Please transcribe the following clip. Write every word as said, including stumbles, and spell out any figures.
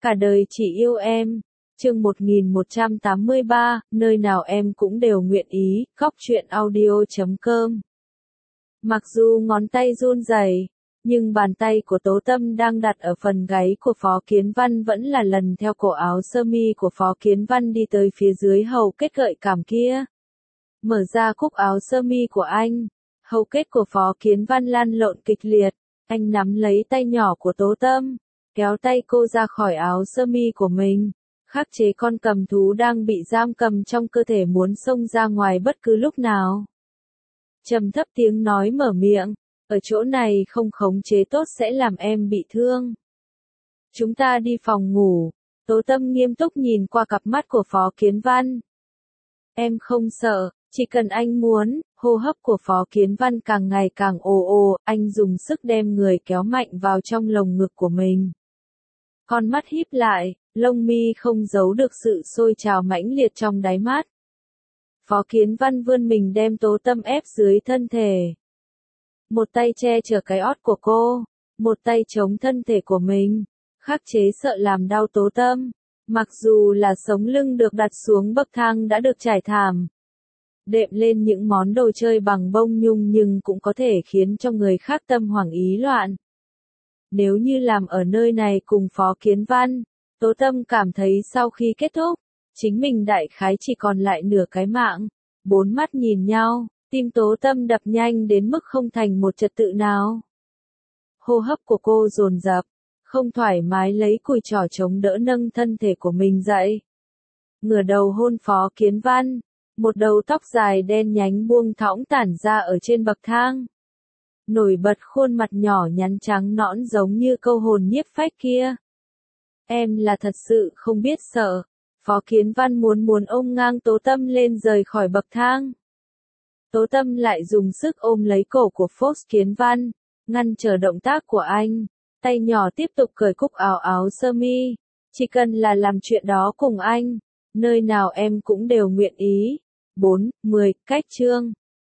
Cả đời chỉ yêu em. Chương một nghìn một trăm tám mươi ba, nơi nào em cũng đều nguyện ý, Góc truyện audio chấm com. Mặc dù ngón tay run rẩy, nhưng bàn tay của Tố Tâm đang đặt ở phần gáy của Phó Kiến Văn vẫn là lần theo cổ áo sơ mi của Phó Kiến Văn đi tới phía dưới hầu kết gợi cảm kia. Mở ra cúc áo sơ mi của anh, hầu kết của Phó Kiến Văn lăn lộn kịch liệt, anh nắm lấy tay nhỏ của Tố Tâm, kéo tay cô ra khỏi áo sơ mi của mình, khắc chế con cầm thú đang bị giam cầm trong cơ thể muốn xông ra ngoài bất cứ lúc nào. Trầm thấp tiếng nói mở miệng, ở chỗ này không khống chế tốt sẽ làm em bị thương. Chúng ta đi phòng ngủ. Tố Tâm nghiêm túc nhìn qua cặp mắt của Phó Kiến Văn. Em không sợ, chỉ cần anh muốn. Hô hấp của Phó Kiến Văn càng ngày càng ồ ồ, anh dùng sức đem người kéo mạnh vào trong lồng ngực của mình. Con mắt híp lại, lông mi không giấu được sự sôi trào mãnh liệt trong đáy mắt. Phó Kiến Văn vươn mình đem Tố Tâm ép dưới thân thể. Một tay che chở cái ót của cô, một tay chống thân thể của mình, khắc chế sợ làm đau Tố Tâm. Mặc dù là sống lưng được đặt xuống bậc thang đã được trải thảm, đệm lên những món đồ chơi bằng bông nhung nhưng cũng có thể khiến cho người khác tâm hoảng ý loạn. Nếu như làm ở nơi này cùng Phó Kiến Văn, Tố Tâm cảm thấy sau khi kết thúc, chính mình đại khái chỉ còn lại nửa cái mạng. Bốn mắt nhìn nhau, tim Tố Tâm đập nhanh đến mức không thành một trật tự nào. Hô hấp của cô dồn dập, không thoải mái lấy cùi trỏ chống đỡ nâng thân thể của mình dậy. Ngửa đầu hôn Phó Kiến Văn, một đầu tóc dài đen nhánh buông thõng tản ra ở trên bậc thang. Nổi bật khuôn mặt nhỏ nhắn trắng nõn giống như câu hồn nhiếp phách kia. Em là thật sự không biết sợ. Phó Kiến Văn muốn muốn ôm ngang Tố Tâm lên rời khỏi bậc thang. Tố Tâm lại dùng sức ôm lấy cổ của Phó Kiến Văn, ngăn trở động tác của anh. Tay nhỏ tiếp tục cởi cúc áo áo sơ mi. Chỉ cần là làm chuyện đó cùng anh, nơi nào em cũng đều nguyện ý. bốn, mười, cách chương.